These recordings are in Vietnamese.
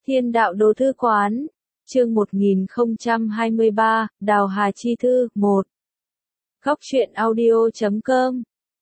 Thiên đạo đồ thư quán, chương 1023, Đào Hà Chi Thư, 1. Góc truyện audio.com.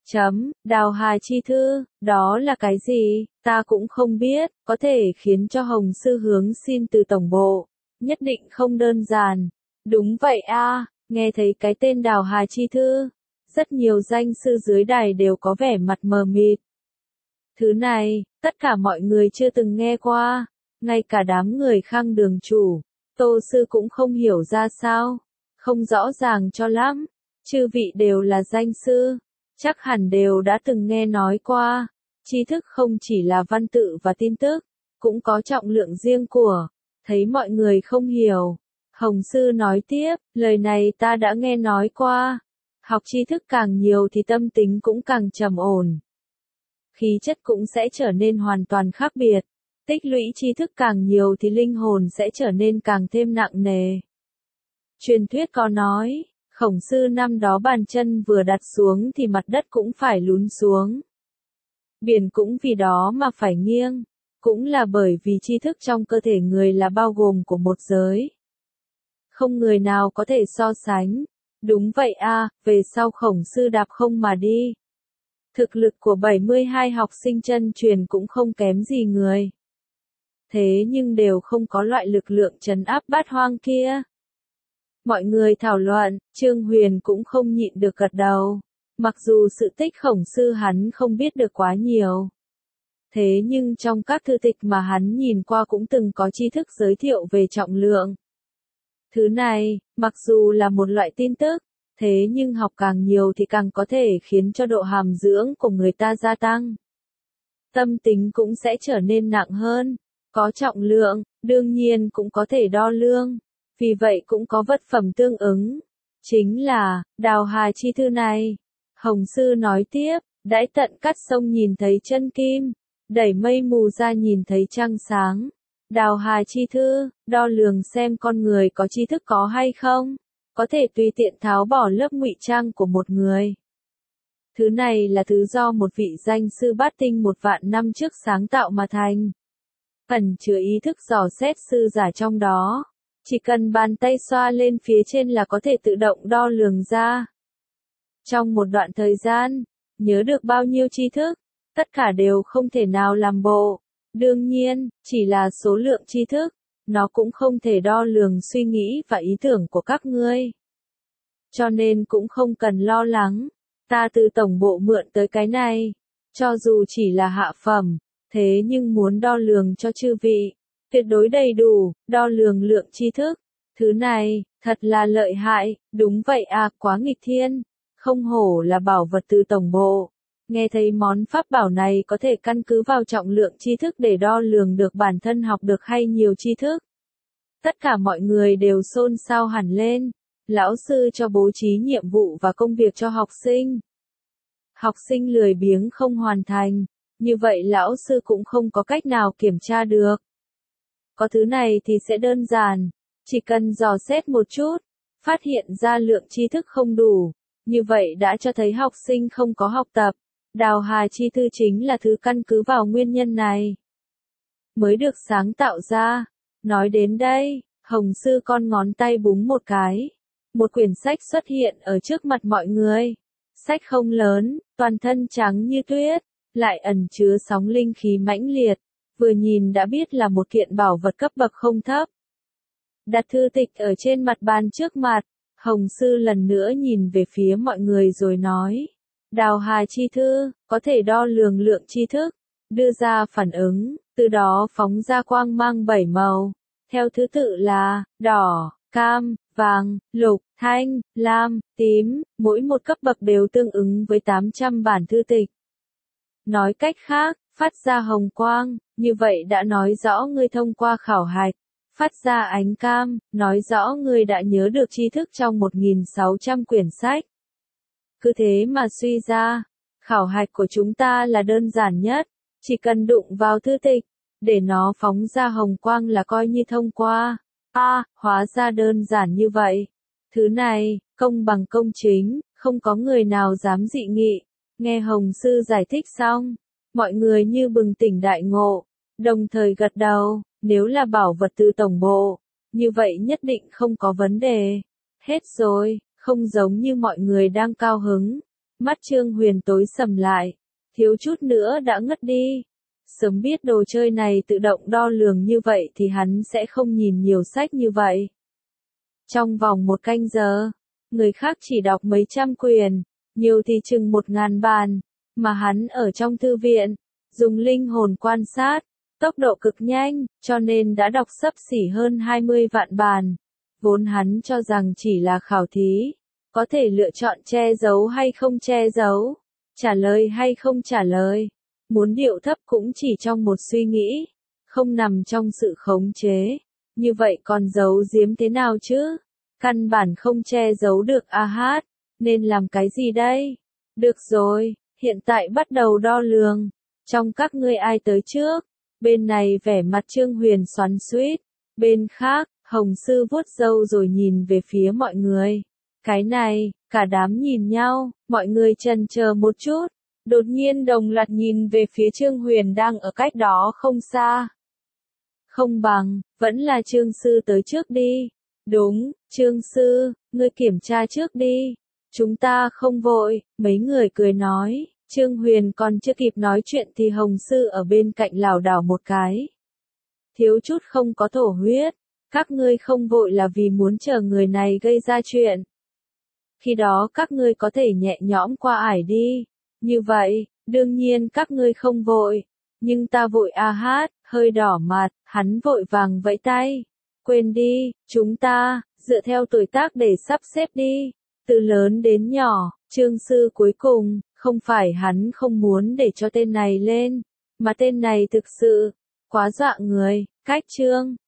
Đào Hà Chi Thư, đó là cái gì, ta cũng không biết, có thể khiến cho Hồng Sư hướng xin từ tổng bộ, nhất định không đơn giản. Đúng vậy a, nghe thấy cái tên Đào Hà Chi Thư, rất nhiều danh sư dưới đài đều có vẻ mặt mờ mịt. Thứ này, tất cả mọi người chưa từng nghe qua, ngay cả đám người Khang đường chủ, Tô Sư cũng không hiểu ra sao, không rõ ràng cho lắm. Chư vị đều là danh sư, chắc hẳn đều đã từng nghe nói qua. Tri thức không chỉ là văn tự và tin tức, cũng có trọng lượng riêng của. Thấy mọi người không hiểu, Hồng Sư nói tiếp, lời này ta đã nghe nói qua. Học tri thức càng nhiều thì tâm tính cũng càng trầm ổn. Khí chất cũng sẽ trở nên hoàn toàn khác biệt. Tích lũy tri thức càng nhiều thì linh hồn sẽ trở nên càng thêm nặng nề. Truyền thuyết có nói, Khổng Sư năm đó bàn chân vừa đặt xuống thì mặt đất cũng phải lún xuống. Biển cũng vì đó mà phải nghiêng, cũng là bởi vì tri thức trong cơ thể người là bao gồm của một giới. Không người nào có thể so sánh. Đúng vậy a, về sau Khổng Sư đạp không mà đi. Thực lực của 72 học sinh chân truyền cũng không kém gì người. Thế nhưng đều không có loại lực lượng trấn áp bát hoang kia. Mọi người thảo luận, Trương Huyền cũng không nhịn được gật đầu. Mặc dù sự tích Khổng Sư hắn không biết được quá nhiều. Thế nhưng trong các thư tịch mà hắn nhìn qua cũng từng có tri thức giới thiệu về trọng lượng. Thứ này, mặc dù là một loại tin tức, thế nhưng học càng nhiều thì càng có thể khiến cho độ hàm dưỡng của người ta gia tăng. Tâm tính cũng sẽ trở nên nặng hơn. Có trọng lượng, đương nhiên cũng có thể đo lường. Vì vậy cũng có vật phẩm tương ứng. Chính là, Đào Hà Chi Thư này. Hồng Sư nói tiếp, đãi tận cắt sông nhìn thấy chân kim, đẩy mây mù ra nhìn thấy trăng sáng. Đào Hà Chi Thư, đo lường xem con người có tri thức có hay không. Có thể tùy tiện tháo bỏ lớp ngụy trang của một người. Thứ này là thứ do một vị danh sư bát tinh 1.000 năm trước sáng tạo mà thành. Ẩn chứa ý thức dò xét sư giả trong đó. Chỉ cần bàn tay xoa lên phía trên là có thể tự động đo lường ra. Trong một đoạn thời gian, nhớ được bao nhiêu tri thức, tất cả đều không thể nào làm bộ. Đương nhiên, chỉ là số lượng tri thức, nó cũng không thể đo lường suy nghĩ và ý tưởng của các ngươi. Cho nên cũng không cần lo lắng, ta từ tổng bộ mượn tới cái này, cho dù chỉ là hạ phẩm, thế nhưng muốn đo lường cho chư vị, tuyệt đối đầy đủ, đo lường lượng tri thức. Thứ này, thật là lợi hại, đúng vậy à, quá nghịch thiên, không hổ là bảo vật từ tổng bộ. Nghe thấy món pháp bảo này có thể căn cứ vào trọng lượng tri thức để đo lường được bản thân học được hay nhiều tri thức. Tất cả mọi người đều xôn xao hẳn lên. Lão sư cho bố trí nhiệm vụ và công việc cho học sinh. Học sinh lười biếng không hoàn thành, như vậy lão sư cũng không có cách nào kiểm tra được. Có thứ này thì sẽ đơn giản, chỉ cần dò xét một chút, phát hiện ra lượng tri thức không đủ, như vậy đã cho thấy học sinh không có học tập. Đào Hà Chi Thư chính là thứ căn cứ vào nguyên nhân này mới được sáng tạo ra. Nói đến đây, Hồng Sư con ngón tay búng một cái. Một quyển sách xuất hiện ở trước mặt mọi người. Sách không lớn, toàn thân trắng như tuyết, lại ẩn chứa sóng linh khí mãnh liệt. Vừa nhìn đã biết là một kiện bảo vật cấp bậc không thấp. Đặt thư tịch ở trên mặt bàn trước mặt, Hồng Sư lần nữa nhìn về phía mọi người rồi nói. Đào Hà Chi Thư, có thể đo lường lượng tri thức, đưa ra phản ứng, từ đó phóng ra quang mang 7 màu. Theo thứ tự là, đỏ, cam, vàng, lục, thanh, lam, tím, mỗi một cấp bậc đều tương ứng với 800 bản thư tịch. Nói cách khác, phát ra hồng quang, như vậy đã nói rõ ngươi thông qua khảo hạch. Phát ra ánh cam, nói rõ ngươi đã nhớ được tri thức trong 1.600 quyển sách. Cứ thế mà suy ra, khảo hạch của chúng ta là đơn giản nhất, chỉ cần đụng vào thư tịch, để nó phóng ra hồng quang là coi như thông qua. Hóa ra đơn giản như vậy. Thứ này, công bằng công chính, không có người nào dám dị nghị. Nghe Hồng Sư giải thích xong, mọi người như bừng tỉnh đại ngộ, đồng thời gật đầu, Nếu là bảo vật từ tổng bộ, như vậy nhất định không có vấn đề. Hết rồi, không giống như mọi người đang cao hứng. Mắt Trương Huyền tối sầm lại, thiếu chút nữa đã ngất đi. Sớm biết đồ chơi này tự động đo lường như vậy thì hắn sẽ không nhìn nhiều sách như vậy. Trong vòng 1 canh giờ, người khác chỉ đọc mấy trăm quyển, nhiều thì chừng 1000 bản, mà hắn ở trong thư viện, dùng linh hồn quan sát, tốc độ cực nhanh, cho nên đã đọc xấp xỉ hơn 20 vạn bản. Vốn hắn cho rằng chỉ là khảo thí, có thể lựa chọn che giấu hay không che giấu, trả lời hay không trả lời. Muốn điệu thấp cũng chỉ trong một suy nghĩ, không nằm trong sự khống chế. Như vậy còn giấu giếm thế nào chứ? Căn bản không che giấu được a hát, nên làm cái gì đây? Được rồi, hiện tại bắt đầu đo lường. Trong các ngươi ai tới trước? Bên này vẻ mặt Trương Huyền xoắn xuýt, bên khác, Hồng Sư vuốt râu rồi nhìn về phía mọi người. Cái này, cả đám nhìn nhau, mọi người chần chờ một chút, đột nhiên đồng loạt nhìn về phía Trương Huyền đang ở cách đó không xa. Không bằng, vẫn là Trương Sư tới trước đi. Đúng, Trương Sư, ngươi kiểm tra trước đi. Chúng ta không vội, mấy người cười nói. Trương Huyền còn chưa kịp nói chuyện thì Hồng Sư ở bên cạnh lảo đảo một cái. Thiếu chút không có thổ huyết. Các ngươi không vội là vì muốn chờ người này gây ra chuyện. Khi đó các ngươi có thể nhẹ nhõm qua ải đi. Như vậy, đương nhiên các ngươi không vội. Nhưng ta vội a hát, hơi đỏ mặt, hắn vội vàng vẫy tay. Quên đi, chúng ta, dựa theo tuổi tác để sắp xếp đi. Từ lớn đến nhỏ, Trương Sư cuối cùng, không phải hắn không muốn để cho tên này lên, mà tên này thực sự, quá dọa người, cách Trương.